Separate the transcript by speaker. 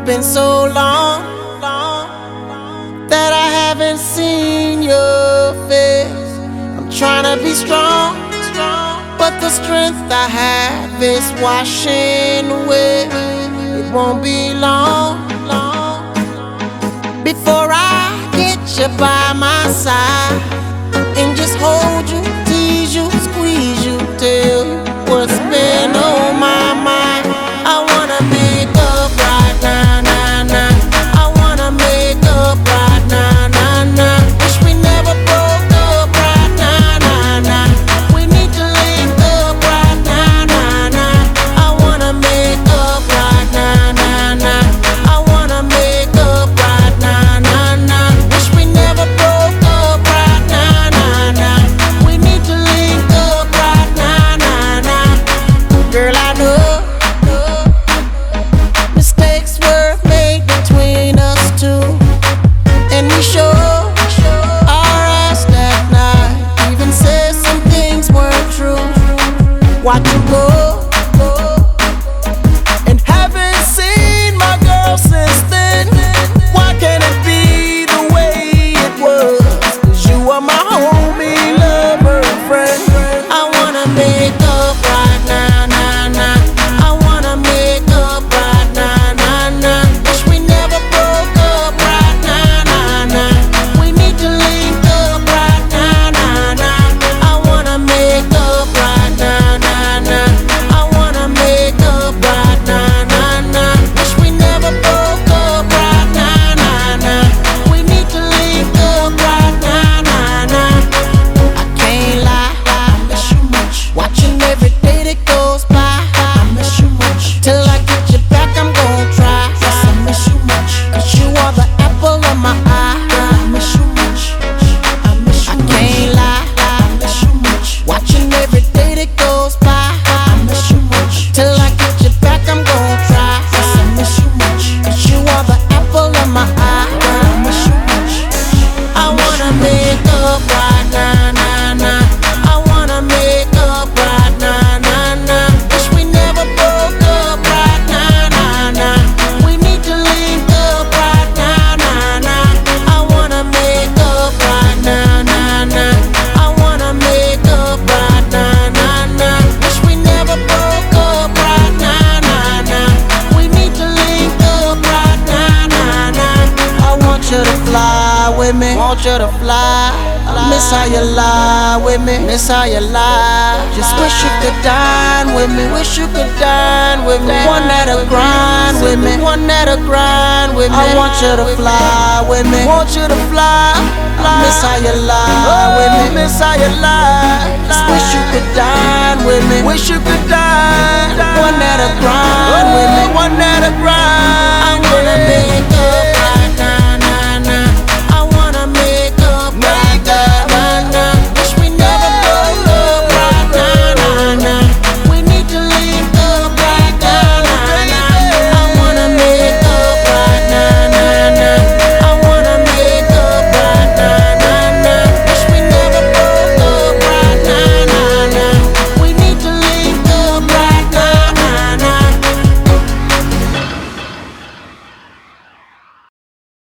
Speaker 1: been so long that I haven't seen your face. I'm trying to be strong, but the strength I have is washing away. It won't be long before I get you by my side and just hold you, tease you, squeeze you, tell you what's been on my mind. I wanna make up right now, nah, nah. I wanna make up right now, nah, nah. Wish we never broke up right now, nah, nah. We need to link up right now, nah, nah. I wanna make up right now, nah, nah. I wanna make up right now, nah, nah. Wish we never broke up right now, nah, nah. We need to link up right now, nah, nah. Girl, I know mistakes were made between us two, and we sure our ass that night. Even said some things weren't true. Watch you go, and haven't seen my girl since then. Why can't it be the way it was? 'Cause you are my homie, lover, and friend. I wanna make up right now, nah, nah. I wanna make up right now, nah, nah. Wish we never broke up right now, nah, nah. We need to link up right now, nah, nah. I wanna make up right now, nah, nah. I wanna make up right now, nah, nah. Wish we never broke up right now, nah, nah. We need to link up right now, nah, nah. I can't lie, I miss you much. Watching every day that goes by, I miss you much. Till I get you back, I'm gon' try. Yes, I miss you much. 'Cause you are the apple of my eye. I miss you much. I miss you much. I can't lie, I miss you much. Watching every day that goes by, I miss you much. Till I get you back, I'm gon' try. Yes, I miss you much. 'Cause you are the apple of my eye. I miss you much. I wanna make up right now, nah, nah. I wanna make up right now, nah, nah. Wish we never broke up right now, nah, nah. We need to link up right now, nah, nah. I wanna make up right now, nah, nah. I wanna make up right now, nah, nah. Wish we never broke up right now, nah, nah. We need to link up right now, nah, nah. I want you to fly with me, want you to fly. I miss how you lie with me, miss how you lie. Just wish you could dine with me, wish you could dine with me. One that'll grind with me, one that'll grind with me. I want you to fly with me, want you to fly. I miss how you lie with me, miss how you lie. Just wish you could dine with me, wish you could dine. One that'll grind with me, one that'll grind.